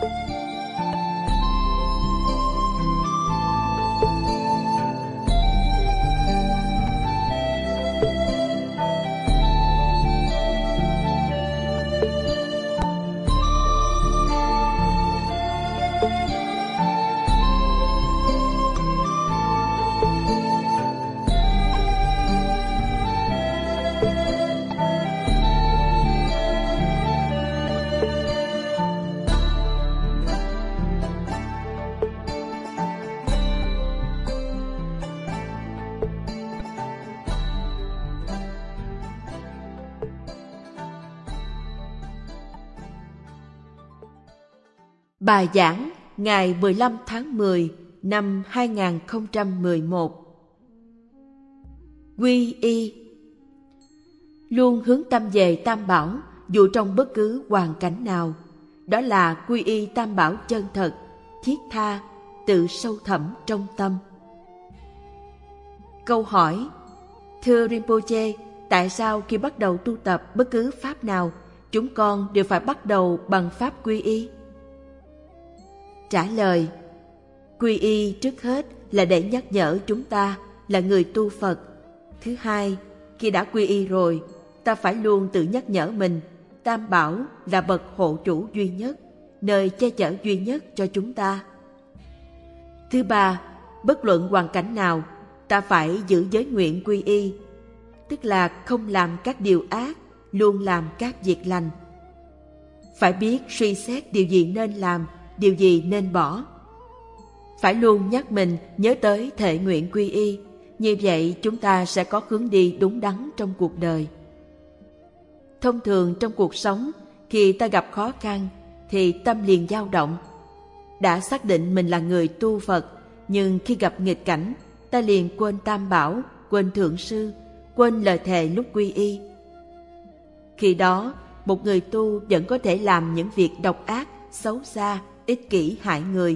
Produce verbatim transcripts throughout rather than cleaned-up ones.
Bài giảng ngày mười lăm tháng mười năm hai nghìn không trăm mười một. Quy y. Luôn hướng tâm về Tam Bảo dù trong bất cứ hoàn cảnh nào. Đó là quy y Tam Bảo chân thật, thiết tha, tự sâu thẳm trong tâm. Câu hỏi: Thưa Rinpoche, tại sao khi bắt đầu tu tập bất cứ pháp nào, chúng con đều phải bắt đầu bằng pháp quy y? Trả lời: Quy y trước hết là để nhắc nhở chúng ta là người tu Phật. Thứ hai, khi đã quy y rồi, ta phải luôn tự nhắc nhở mình Tam Bảo là bậc hộ chủ duy nhất, nơi che chở duy nhất cho chúng ta. Thứ ba, bất luận hoàn cảnh nào, ta phải giữ giới nguyện quy y, tức là không làm các điều ác, luôn làm các việc lành. Phải biết suy xét điều gì nên làm, điều gì nên bỏ. Phải luôn nhắc mình nhớ tới thệ nguyện quy y, như vậy chúng ta sẽ có hướng đi đúng đắn trong cuộc đời. Thông thường trong cuộc sống, khi ta gặp khó khăn thì tâm liền dao động. Đã xác định mình là người tu Phật, nhưng khi gặp nghịch cảnh, ta liền quên Tam Bảo, quên Thượng Sư, quên lời thề lúc quy y. Khi đó, một người tu vẫn có thể làm những việc độc ác, xấu xa, ích kỷ hại người.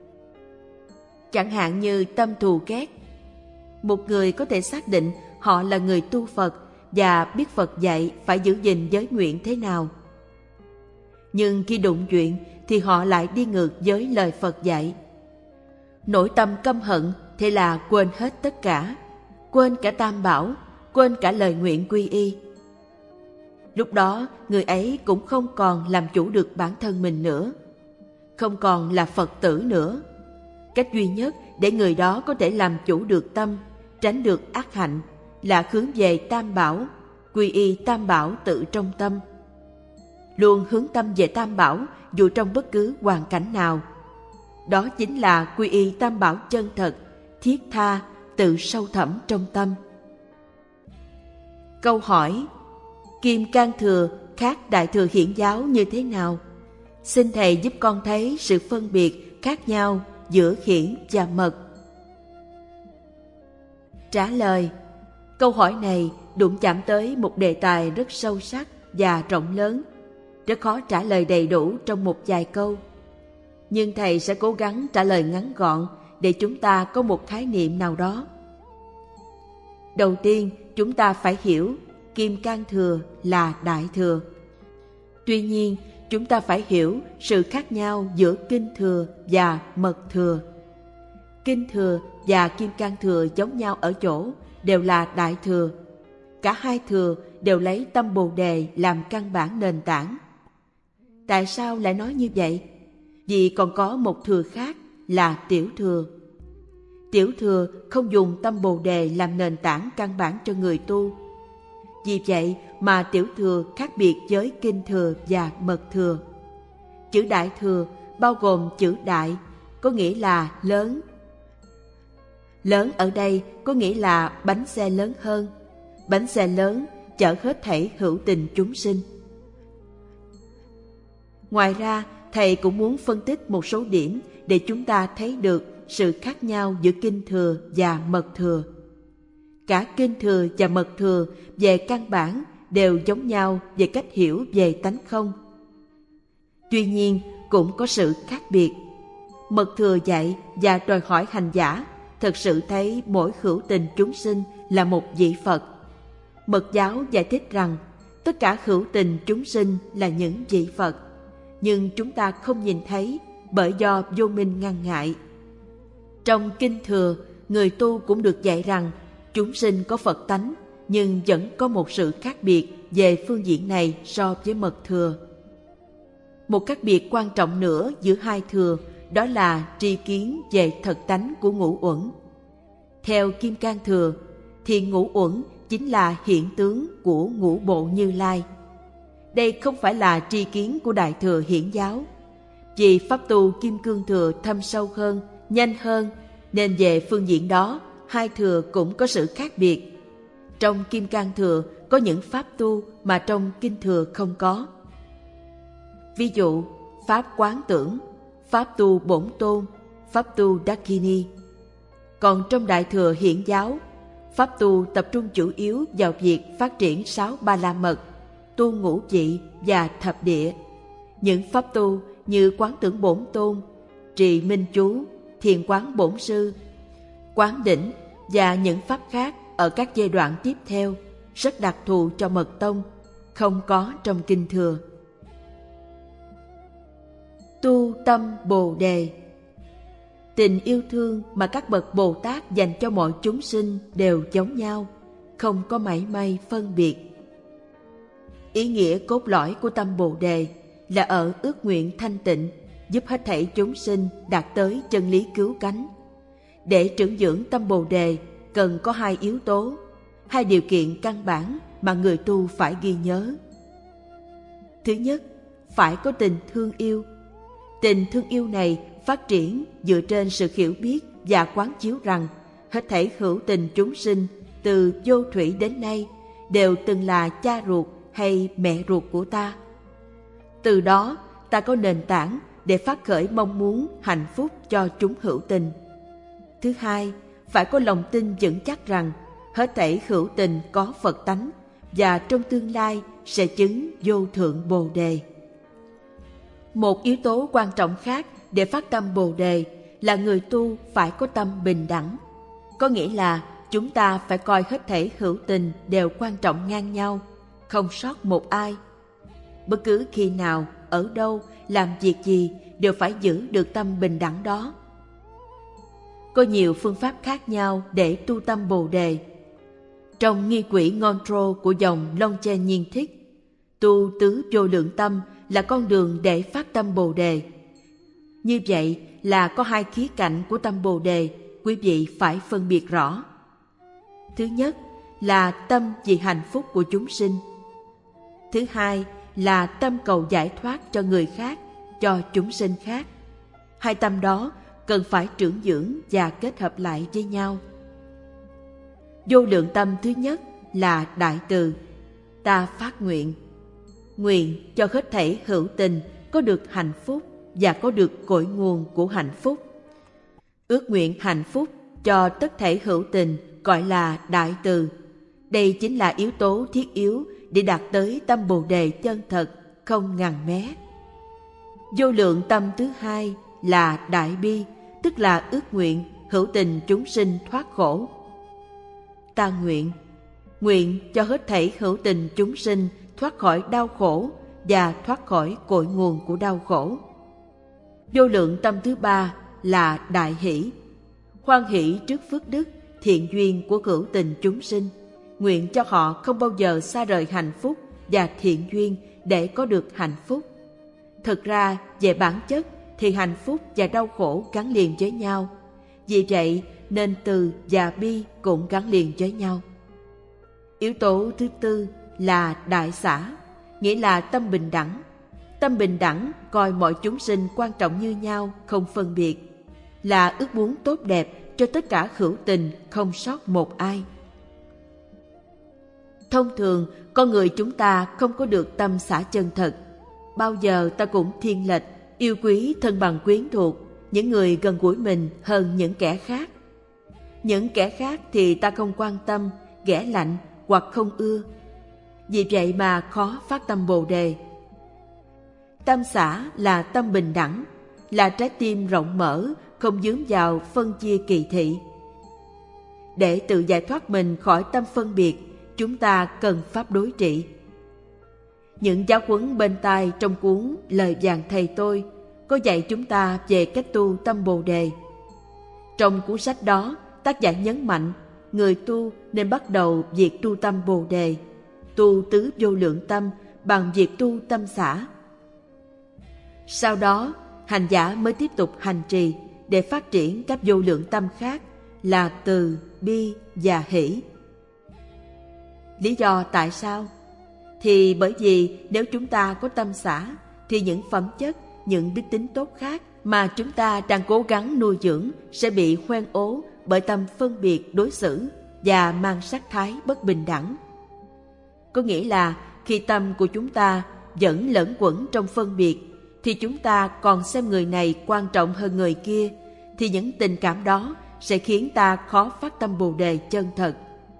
Chẳng hạn như tâm thù ghét. Một người có thể xác định họ là người tu Phật và biết Phật dạy phải giữ gìn giới nguyện thế nào. Nhưng khi đụng chuyện thì họ lại đi ngược với lời Phật dạy. Nội tâm căm hận thế là quên hết tất cả, quên cả Tam Bảo, quên cả lời nguyện quy y. Lúc đó người ấy cũng không còn làm chủ được bản thân mình nữa, không còn là Phật tử nữa. Cách duy nhất để người đó có thể làm chủ được tâm, tránh được ác hạnh là hướng về Tam Bảo, quy y Tam Bảo tự trong tâm. Luôn hướng tâm về Tam Bảo dù trong bất cứ hoàn cảnh nào. Đó chính là quy y Tam Bảo chân thật, thiết tha, tự sâu thẳm trong tâm. Câu hỏi: Kim Cang Thừa khác Đại Thừa Hiển Giáo như thế nào? Xin Thầy giúp con thấy sự phân biệt khác nhau giữa khiển và mật. Trả lời: Câu hỏi này đụng chạm tới một đề tài rất sâu sắc và rộng lớn, rất khó trả lời đầy đủ trong một vài câu. Nhưng Thầy sẽ cố gắng trả lời ngắn gọn để chúng ta có một khái niệm nào đó. Đầu tiên, chúng ta phải hiểu Kim Cang Thừa là Đại Thừa. Tuy nhiên, chúng ta phải hiểu sự khác nhau giữa Kinh Thừa và Mật Thừa. Kinh Thừa và Kim Cang Thừa giống nhau ở chỗ đều là Đại Thừa. Cả hai thừa đều lấy tâm Bồ Đề làm căn bản nền tảng. Tại sao lại nói như vậy? Vì còn có một thừa khác là Tiểu Thừa. Tiểu Thừa không dùng tâm Bồ Đề làm nền tảng căn bản cho người tu. Vì vậy mà Tiểu Thừa khác biệt với Kinh Thừa và Mật Thừa. Chữ Đại Thừa bao gồm chữ Đại, có nghĩa là lớn. Lớn ở đây có nghĩa là bánh xe lớn hơn. Bánh xe lớn chở hết thảy hữu tình chúng sinh. Ngoài ra, Thầy cũng muốn phân tích một số điểm để chúng ta thấy được sự khác nhau giữa Kinh Thừa và Mật Thừa. Cả Kinh Thừa và Mật Thừa về căn bản đều giống nhau về cách hiểu về tánh không. Tuy nhiên, cũng có sự khác biệt. Mật Thừa dạy và đòi hỏi hành giả thực sự thấy mỗi hữu tình chúng sinh là một vị Phật. Mật giáo giải thích rằng tất cả hữu tình chúng sinh là những vị Phật. nhưng chúng ta không nhìn thấy bởi do vô minh ngăn ngại. Trong Kinh Thừa, người tu cũng được dạy rằng chúng sinh có Phật tánh, nhưng vẫn có một sự khác biệt về phương diện này so với Mật Thừa. Một khác biệt quan trọng nữa giữa hai thừa đó là tri kiến về thật tánh của ngũ uẩn. Theo Kim Cang Thừa, thì ngũ uẩn chính là hiện tướng của ngũ bộ Như Lai. Đây không phải là tri kiến của Đại Thừa Hiển Giáo. Vì pháp tu Kim Cương Thừa thâm sâu hơn, nhanh hơn, nên về phương diện đó, hai thừa cũng có sự khác biệt. Trong Kim Cang Thừa có những pháp tu mà trong Kinh Thừa không có. Ví dụ, pháp quán tưởng, pháp tu bổn tôn, pháp tu Dakini. Còn trong Đại Thừa Hiển Giáo, pháp tu tập trung chủ yếu vào việc phát triển sáu ba la mật, tu ngũ vị và thập địa. Những pháp tu như quán tưởng bổn tôn, trì minh chú, thiền quán bổn sư, quán đỉnh và những pháp khác ở các giai đoạn tiếp theo rất đặc thù cho mật tông, không có trong Kinh Thừa. Tu tâm Bồ Đề. Tình yêu thương mà các bậc Bồ Tát dành cho mọi chúng sinh đều giống nhau, không có mảy may phân biệt. Ý nghĩa cốt lõi của tâm Bồ Đề là ở ước nguyện thanh tịnh, giúp hết thảy chúng sinh đạt tới chân lý cứu cánh. Để trưởng dưỡng tâm Bồ Đề cần có hai yếu tố, hai điều kiện căn bản mà người tu phải ghi nhớ. Thứ nhất, phải có tình thương yêu. Tình thương yêu này phát triển dựa trên sự hiểu biết và quán chiếu rằng hết thảy hữu tình chúng sinh từ vô thủy đến nay đều từng là cha ruột hay mẹ ruột của ta. Từ đó ta có nền tảng để phát khởi mong muốn hạnh phúc cho chúng hữu tình. Thứ hai, phải có lòng tin vững chắc rằng hết thảy hữu tình có Phật tánh và trong tương lai sẽ chứng vô thượng Bồ Đề. Một yếu tố quan trọng khác để phát tâm Bồ Đề là người tu phải có tâm bình đẳng. Có nghĩa là chúng ta phải coi hết thảy hữu tình đều quan trọng ngang nhau, không sót một ai. Bất cứ khi nào, ở đâu, làm việc gì đều phải giữ được tâm bình đẳng đó. Có nhiều phương pháp khác nhau để tu tâm Bồ Đề. Trong nghi quỹ Ngondro của dòng Longchen Nhiên Thích, tu tứ vô lượng tâm là con đường để phát tâm Bồ Đề. Như vậy là có hai khía cạnh của tâm Bồ Đề, quý vị phải phân biệt rõ. Thứ nhất là tâm vì hạnh phúc của chúng sinh. Thứ hai là tâm cầu giải thoát cho người khác, cho chúng sinh khác. Hai tâm đó cần phải trưởng dưỡng và kết hợp lại với nhau. Vô lượng tâm thứ nhất là đại từ. Ta phát nguyện, nguyện cho hết thảy hữu tình có được hạnh phúc và có được cội nguồn của hạnh phúc. Ước nguyện hạnh phúc cho tất thảy hữu tình gọi là đại từ. Đây chính là yếu tố thiết yếu để đạt tới tâm Bồ Đề chân thật, không ngằn mé. Vô lượng tâm thứ hai là đại bi, tức là ước nguyện hữu tình chúng sinh thoát khổ. Ta nguyện, nguyện cho hết thảy hữu tình chúng sinh thoát khỏi đau khổ và thoát khỏi cội nguồn của đau khổ. Vô lượng tâm thứ ba là đại hỷ, hoan hỷ trước phước đức, thiện duyên của hữu tình chúng sinh, nguyện cho họ không bao giờ xa rời hạnh phúc và thiện duyên để có được hạnh phúc. Thực ra, về bản chất thì hạnh phúc và đau khổ gắn liền với nhau. Vì vậy nên từ và bi cũng gắn liền với nhau. Yếu tố thứ tư là đại xả, nghĩa là tâm bình đẳng. Tâm bình đẳng coi mọi chúng sinh quan trọng như nhau, không phân biệt, là ước muốn tốt đẹp cho tất cả hữu tình, không sót một ai. Thông thường, con người chúng ta không có được tâm xả chân thật. Bao giờ ta cũng thiên lệch, yêu quý thân bằng quyến thuộc, những người gần gũi mình hơn những kẻ khác. Những kẻ khác thì ta không quan tâm, ghẻ lạnh hoặc không ưa. Vì vậy mà khó phát tâm Bồ Đề. Tâm xả là tâm bình đẳng, là trái tim rộng mở, không dướng vào phân chia kỳ thị. Để tự giải thoát mình khỏi tâm phân biệt, chúng ta cần pháp đối trị. Những giáo huấn bên tai trong cuốn Lời vàng thầy tôi có dạy chúng ta về cách tu tâm Bồ Đề. Trong cuốn sách đó, tác giả nhấn mạnh người tu nên bắt đầu việc tu tâm Bồ Đề, tu tứ vô lượng tâm bằng việc tu tâm xả. Sau đó, hành giả mới tiếp tục hành trì để phát triển các vô lượng tâm khác là từ, bi và hỷ. Lý do tại sao? Thì bởi vì nếu chúng ta có tâm xả, thì những phẩm chất, những đức tính tốt khác mà chúng ta đang cố gắng nuôi dưỡng sẽ bị hoen ố bởi tâm phân biệt đối xử và mang sắc thái bất bình đẳng. Có nghĩa là khi tâm của chúng ta vẫn lẫn quẩn trong phân biệt, thì chúng ta còn xem người này quan trọng hơn người kia, thì những tình cảm đó sẽ khiến ta khó phát tâm Bồ Đề chân thật.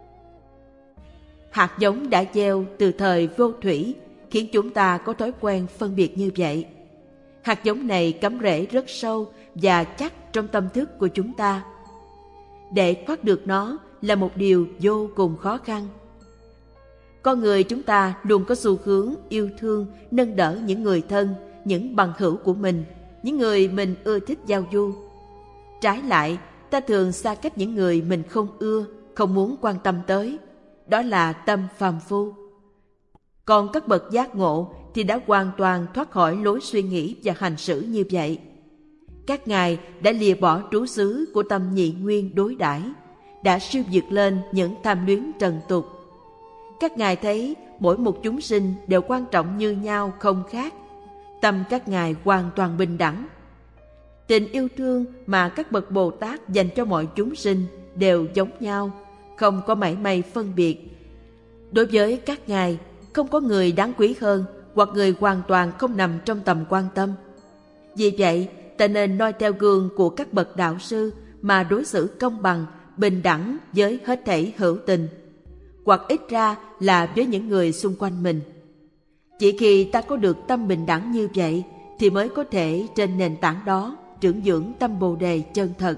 Hạt giống đã gieo từ thời vô thủy khiến chúng ta có thói quen phân biệt như vậy. Hạt giống này cắm rễ rất sâu và chắc trong tâm thức của chúng ta. Để thoát được nó là một điều vô cùng khó khăn. Con người chúng ta luôn có xu hướng yêu thương, nâng đỡ những người thân, những bằng hữu của mình, những người mình ưa thích giao du. Trái lại, ta thường xa cách những người mình không ưa, không muốn quan tâm tới. Đó là tâm phàm phu. Còn các bậc giác ngộ thì đã hoàn toàn thoát khỏi lối suy nghĩ và hành xử như vậy. Các ngài đã lìa bỏ trú xứ của tâm nhị nguyên đối đãi, đã siêu vượt lên những tham luyến trần tục. Các ngài thấy mỗi một chúng sinh đều quan trọng như nhau không khác. Tâm các ngài hoàn toàn bình đẳng. Tình yêu thương mà các bậc Bồ Tát dành cho mọi chúng sinh đều giống nhau, không có mảy may phân biệt. Đối với các ngài, không có người đáng quý hơn hoặc người hoàn toàn không nằm trong tầm quan tâm. Vì vậy, ta nên noi theo gương của các bậc đạo sư mà đối xử công bằng, bình đẳng với hết thảy hữu tình, hoặc ít ra là với những người xung quanh mình. Chỉ khi ta có được tâm bình đẳng như vậy thì mới có thể trên nền tảng đó trưởng dưỡng tâm Bồ Đề chân thật.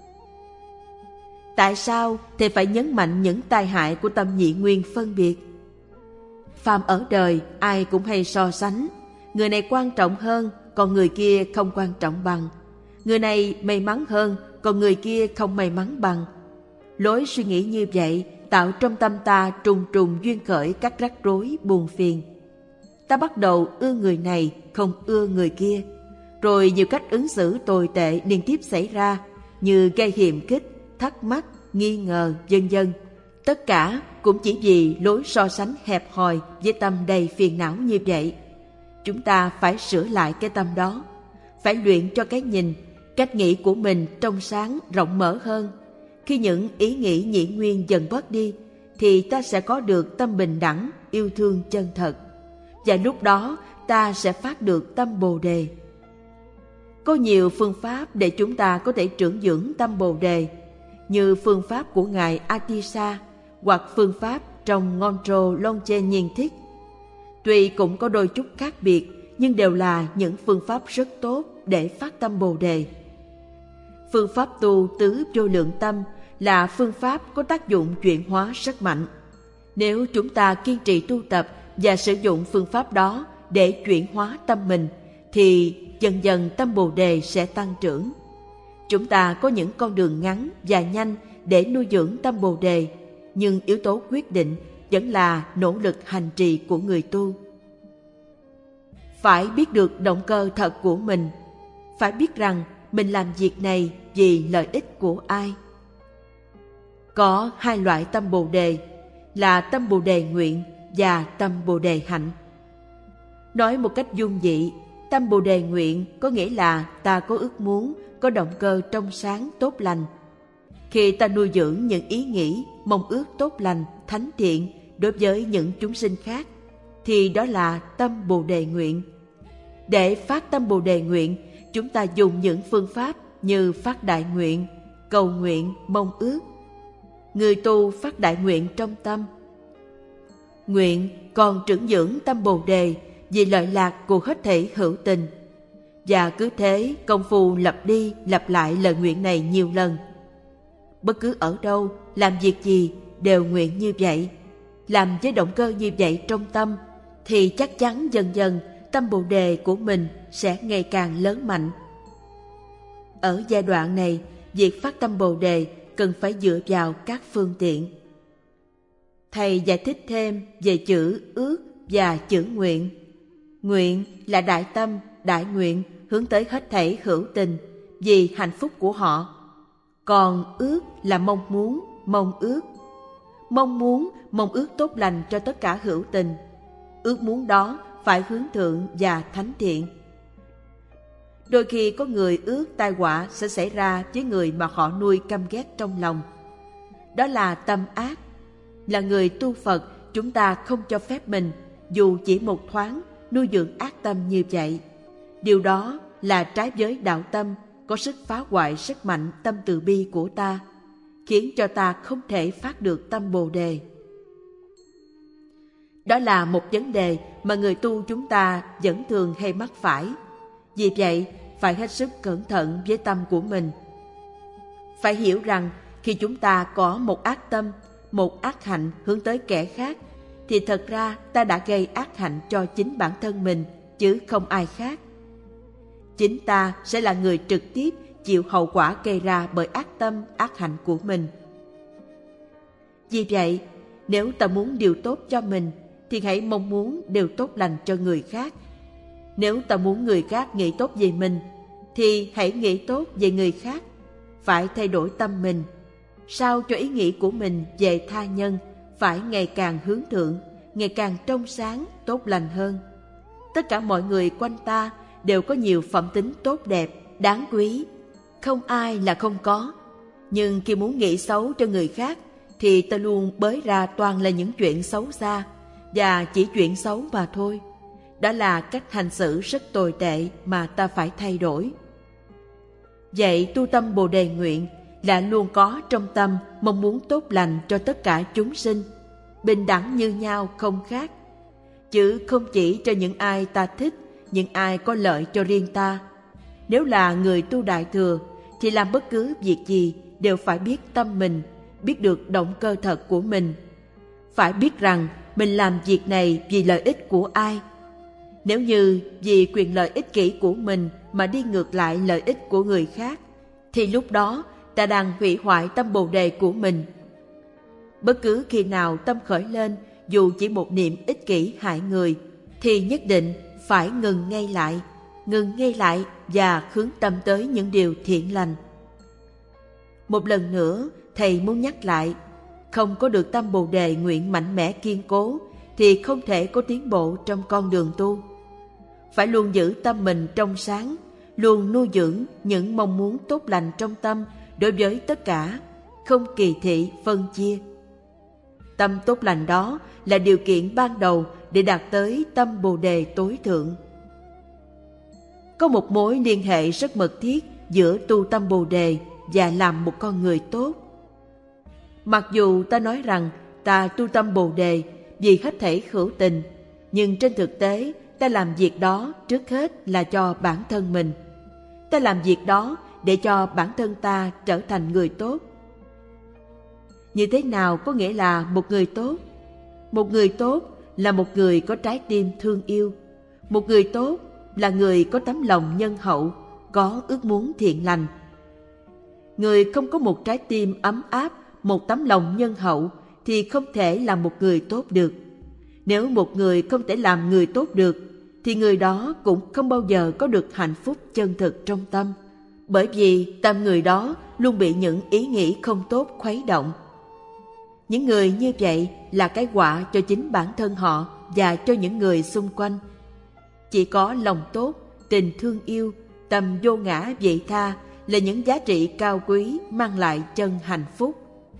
Tại sao thầy phải nhấn mạnh những tai hại của tâm nhị nguyên phân biệt? Phàm ở đời ai cũng hay so sánh, người này quan trọng hơn, còn người kia không quan trọng bằng. Người này may mắn hơn, còn người kia không may mắn bằng. Lối suy nghĩ như vậy tạo trong tâm ta trùng trùng duyên khởi các rắc rối buồn phiền. Ta bắt đầu ưa người này, không ưa người kia. Rồi nhiều cách ứng xử tồi tệ liên tiếp xảy ra, như gây hiềm khích, thắc mắc, nghi ngờ, vân vân. Tất cả cũng chỉ vì lối so sánh hẹp hòi với tâm đầy phiền não như vậy. Chúng ta phải sửa lại cái tâm đó, phải luyện cho cái nhìn, cách nghĩ của mình trong sáng, rộng mở hơn. Khi những ý nghĩ nhị nguyên dần bớt đi, thì ta sẽ có được tâm bình đẳng, yêu thương chân thật. Và lúc đó ta sẽ phát được tâm Bồ Đề. Có nhiều phương pháp để chúng ta có thể trưởng dưỡng tâm Bồ Đề, như phương pháp của Ngài Atisa hoặc phương pháp trong Ngondro Longchen Nhiên Thích. Tuy cũng có đôi chút khác biệt, nhưng đều là những phương pháp rất tốt để phát tâm Bồ Đề. Phương pháp tu tứ vô lượng tâm là phương pháp có tác dụng chuyển hóa rất mạnh. Nếu chúng ta kiên trì tu tập và sử dụng phương pháp đó để chuyển hóa tâm mình, thì dần dần tâm Bồ Đề sẽ tăng trưởng. Chúng ta có những con đường ngắn và nhanh để nuôi dưỡng tâm Bồ Đề, nhưng yếu tố quyết định vẫn là nỗ lực hành trì của người tu. Phải biết được động cơ thật của mình, phải biết rằng mình làm việc này vì lợi ích của ai. Có hai loại tâm Bồ Đề là tâm Bồ Đề nguyện và tâm Bồ Đề hạnh. Nói một cách dung dị, tâm Bồ Đề nguyện có nghĩa là ta có ước muốn, có động cơ trong sáng tốt lành. Khi ta nuôi dưỡng những ý nghĩ, mong ước tốt lành, thánh thiện đối với những chúng sinh khác, thì đó là tâm Bồ Đề nguyện. Để phát tâm Bồ Đề nguyện, chúng ta dùng những phương pháp như phát đại nguyện, cầu nguyện, mong ước. Người tu phát đại nguyện trong tâm. Nguyện còn trưởng dưỡng tâm Bồ Đề vì lợi lạc của hết thảy hữu tình. Và cứ thế công phu lặp đi lặp lại lời nguyện này nhiều lần. Bất cứ ở đâu, làm việc gì đều nguyện như vậy, làm với động cơ như vậy trong tâm, thì chắc chắn dần dần tâm Bồ Đề của mình sẽ ngày càng lớn mạnh. Ở giai đoạn này, việc phát tâm Bồ Đề cần phải dựa vào các phương tiện. Thầy giải thích thêm về chữ ước và chữ nguyện. Nguyện là đại tâm, đại nguyện hướng tới hết thảy hữu tình vì hạnh phúc của họ. Còn ước là mong muốn, mong ước. Mong muốn, mong ước tốt lành cho tất cả hữu tình. Ước muốn đó phải hướng thượng và thánh thiện. Đôi khi có người ước tai họa sẽ xảy ra với người mà họ nuôi căm ghét trong lòng. Đó là tâm ác. Là người tu Phật, chúng ta không cho phép mình, dù chỉ một thoáng, nuôi dưỡng ác tâm như vậy. Điều đó là trái với đạo tâm, có sức phá hoại rất mạnh tâm từ bi của ta, khiến cho ta không thể phát được tâm Bồ Đề. Đó là một vấn đề mà người tu chúng ta vẫn thường hay mắc phải. Vì vậy, phải hết sức cẩn thận với tâm của mình. Phải hiểu rằng, khi chúng ta có một ác tâm, một ác hạnh hướng tới kẻ khác, thì thật ra ta đã gây ác hạnh cho chính bản thân mình, chứ không ai khác. Chính ta sẽ là người trực tiếp chịu hậu quả gây ra bởi ác tâm, ác hạnh của mình. Vì vậy, nếu ta muốn điều tốt cho mình, thì hãy mong muốn điều tốt lành cho người khác. Nếu ta muốn người khác nghĩ tốt về mình, thì hãy nghĩ tốt về người khác. Phải thay đổi tâm mình, sao cho ý nghĩ của mình về tha nhân phải ngày càng hướng thượng, ngày càng trong sáng, tốt lành hơn. Tất cả mọi người quanh ta đều có nhiều phẩm tính tốt đẹp, đáng quý. Không ai là không có. Nhưng khi muốn nghĩ xấu cho người khác, thì ta luôn bới ra toàn là những chuyện xấu xa, và chỉ chuyện xấu mà thôi. Đó là cách hành xử rất tồi tệ mà ta phải thay đổi. Vậy tu tâm Bồ Đề nguyện là luôn có trong tâm mong muốn tốt lành cho tất cả chúng sinh, bình đẳng như nhau không khác, chứ không chỉ cho những ai ta thích, những ai có lợi cho riêng ta. Nếu là người tu Đại Thừa, thì làm bất cứ việc gì đều phải biết tâm mình, biết được động cơ thật của mình. Phải biết rằng mình làm việc này vì lợi ích của ai. Nếu như vì quyền lợi ích kỷ của mình mà đi ngược lại lợi ích của người khác, thì lúc đó ta đang hủy hoại tâm Bồ Đề của mình. Bất cứ khi nào tâm khởi lên, dù chỉ một niệm ích kỷ hại người, thì nhất định phải ngừng ngay lại, ngừng ngay lại và hướng tâm tới những điều thiện lành. Một lần nữa, Thầy muốn nhắc lại, không có được tâm Bồ Đề nguyện mạnh mẽ kiên cố, thì không thể có tiến bộ trong con đường tu. Phải luôn giữ tâm mình trong sáng, luôn nuôi dưỡng những mong muốn tốt lành trong tâm đối với tất cả, không kỳ thị phân chia. Tâm tốt lành đó là điều kiện ban đầu để đạt tới tâm Bồ Đề tối thượng. Có một mối liên hệ rất mật thiết giữa tu tâm Bồ Đề và làm một con người tốt. Mặc dù ta nói rằng ta tu tâm Bồ Đề vì hết thảy hữu tình, nhưng trên thực tế ta làm việc đó trước hết là cho bản thân mình. Ta làm việc đó để cho bản thân ta trở thành người tốt. Như thế nào có nghĩa là một người tốt? Một người tốt là một người có trái tim thương yêu. Một người tốt là người có tấm lòng nhân hậu, có ước muốn thiện lành. Người không có một trái tim ấm áp, một tấm lòng nhân hậu thì không thể là một người tốt được. Nếu một người không thể làm người tốt được, thì người đó cũng không bao giờ có được hạnh phúc chân thực trong tâm. Bởi vì tâm người đó luôn bị những ý nghĩ không tốt khuấy động. Những người như vậy là cái họa cho chính bản thân họ và cho những người xung quanh. Chỉ có lòng tốt, tình thương yêu, tâm vô ngã vị tha là những giá trị cao quý mang lại chân hạnh phúc.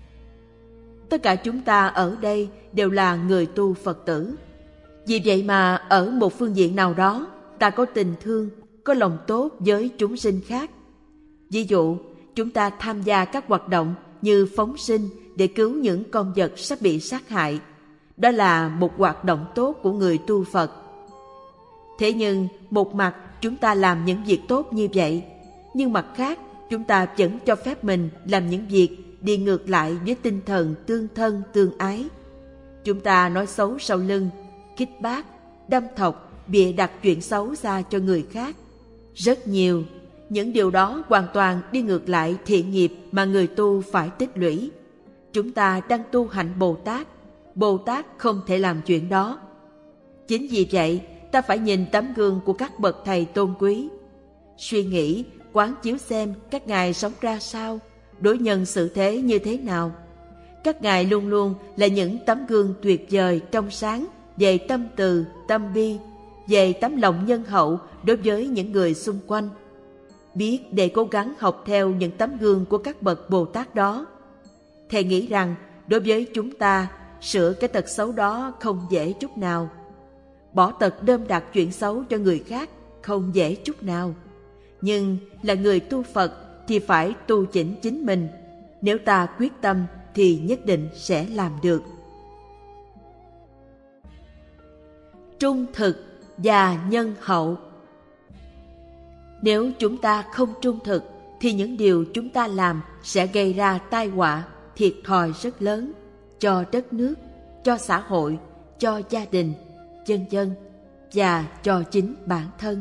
Tất cả chúng ta ở đây đều là người tu Phật tử. Vì vậy mà ở một phương diện nào đó, ta có tình thương, có lòng tốt với chúng sinh khác. Ví dụ, chúng ta tham gia các hoạt động như phóng sinh để cứu những con vật sắp bị sát hại. Đó là một hoạt động tốt của người tu Phật. Thế nhưng, một mặt chúng ta làm những việc tốt như vậy, nhưng mặt khác chúng ta vẫn cho phép mình làm những việc đi ngược lại với tinh thần tương thân tương ái. Chúng ta nói xấu sau lưng, khích bác, đâm thọc, bịa đặt chuyện xấu xa cho người khác. Rất nhiều, những điều đó hoàn toàn đi ngược lại thiện nghiệp mà người tu phải tích lũy. Chúng ta đang tu hạnh Bồ Tát, Bồ Tát không thể làm chuyện đó. Chính vì vậy, ta phải nhìn tấm gương của các bậc thầy tôn quý, suy nghĩ, quán chiếu xem các ngài sống ra sao, đối nhân xử thế như thế nào. Các ngài luôn luôn là những tấm gương tuyệt vời trong sáng về tâm từ, tâm bi, về tấm lòng nhân hậu đối với những người xung quanh. Biết để cố gắng học theo những tấm gương của các bậc Bồ Tát đó. Thầy nghĩ rằng đối với chúng ta, sửa cái tật xấu đó không dễ chút nào. Bỏ tật đơm đặt chuyện xấu cho người khác không dễ chút nào. Nhưng là người tu Phật thì phải tu chỉnh chính mình. Nếu ta quyết tâm thì nhất định sẽ làm được. Trung thực và nhân hậu. Nếu chúng ta không trung thực thì những điều chúng ta làm sẽ gây ra tai họa, thiệt thòi rất lớn cho đất nước, cho xã hội, cho gia đình, vân vân, và cho chính bản thân.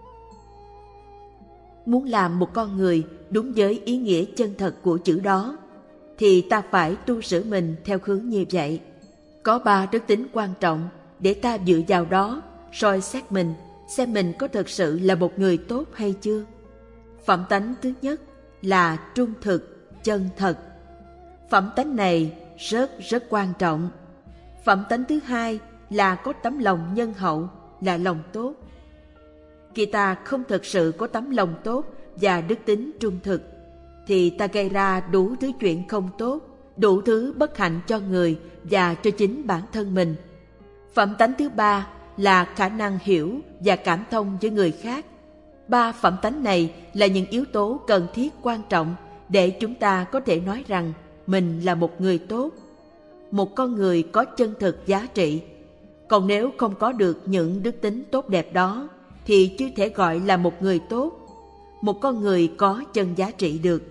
Muốn làm một con người đúng với ý nghĩa chân thật của chữ đó, thì ta phải tu sửa mình theo hướng như vậy. Có ba đức tính quan trọng để ta dựa vào đó soi xét mình, xem mình có thực sự là một người tốt hay chưa. Phẩm tánh thứ nhất là trung thực, chân thật. Phẩm tánh này rất rất quan trọng. Phẩm tánh thứ hai là có tấm lòng nhân hậu, là lòng tốt. Khi ta không thực sự có tấm lòng tốt và đức tính trung thực, thì ta gây ra đủ thứ chuyện không tốt, đủ thứ bất hạnh cho người và cho chính bản thân mình. Phẩm tánh thứ ba là khả năng hiểu và cảm thông với người khác. Ba phẩm tánh này là những yếu tố cần thiết quan trọng để chúng ta có thể nói rằng mình là một người tốt, một con người có chân thực giá trị. Còn nếu không có được những đức tính tốt đẹp đó, thì chưa thể gọi là một người tốt, một con người có chân giá trị được.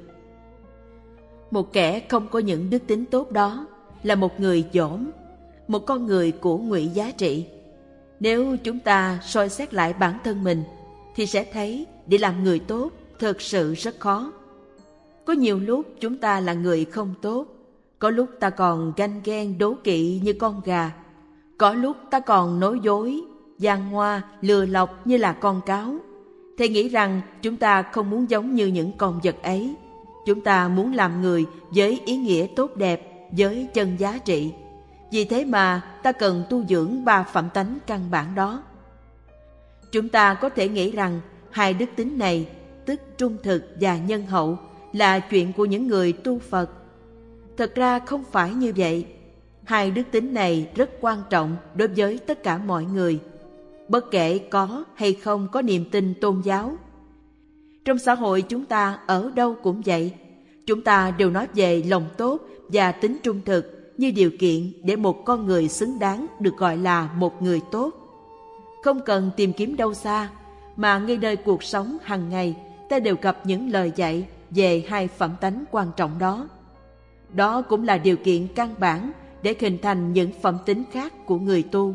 Một kẻ không có những đức tính tốt đó là một người dỗm, một con người của ngụy giá trị. Nếu chúng ta soi xét lại bản thân mình, thì sẽ thấy để làm người tốt thực sự rất khó. Có nhiều lúc chúng ta là người không tốt, có lúc ta còn ganh ghen đố kỵ như con gà, có lúc ta còn nói dối, giăng hoa, lừa lọc như là con cáo. Thầy nghĩ rằng chúng ta không muốn giống như những con vật ấy. Chúng ta muốn làm người với ý nghĩa tốt đẹp, với chân giá trị. Vì thế mà ta cần tu dưỡng ba phẩm tánh căn bản đó. Chúng ta có thể nghĩ rằng hai đức tính này, tức trung thực và nhân hậu, là chuyện của những người tu Phật. Thật ra không phải như vậy. Hai đức tính này rất quan trọng đối với tất cả mọi người, bất kể có hay không có niềm tin tôn giáo. Trong xã hội chúng ta ở đâu cũng vậy. Chúng ta đều nói về lòng tốt và tính trung thực như điều kiện để một con người xứng đáng được gọi là một người tốt. Không cần tìm kiếm đâu xa, mà ngay nơi cuộc sống hàng ngày ta đều gặp những lời dạy về hai phẩm tánh quan trọng đó. Đó cũng là điều kiện căn bản để hình thành những phẩm tính khác của người tu.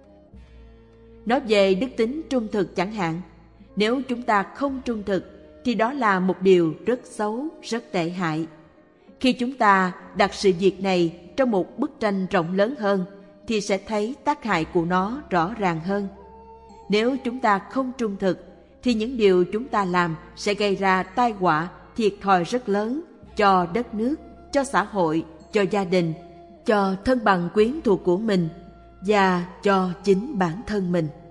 Nói về đức tính trung thực chẳng hạn, nếu chúng ta không trung thực thì đó là một điều rất xấu, rất tệ hại. Khi chúng ta đặt sự việc này trong một bức tranh rộng lớn hơn thì sẽ thấy tác hại của nó rõ ràng hơn. Nếu chúng ta không trung thực thì những điều chúng ta làm sẽ gây ra tai họa, thiệt thòi rất lớn cho đất nước, cho xã hội, cho gia đình, cho thân bằng quyến thuộc của mình và cho chính bản thân mình.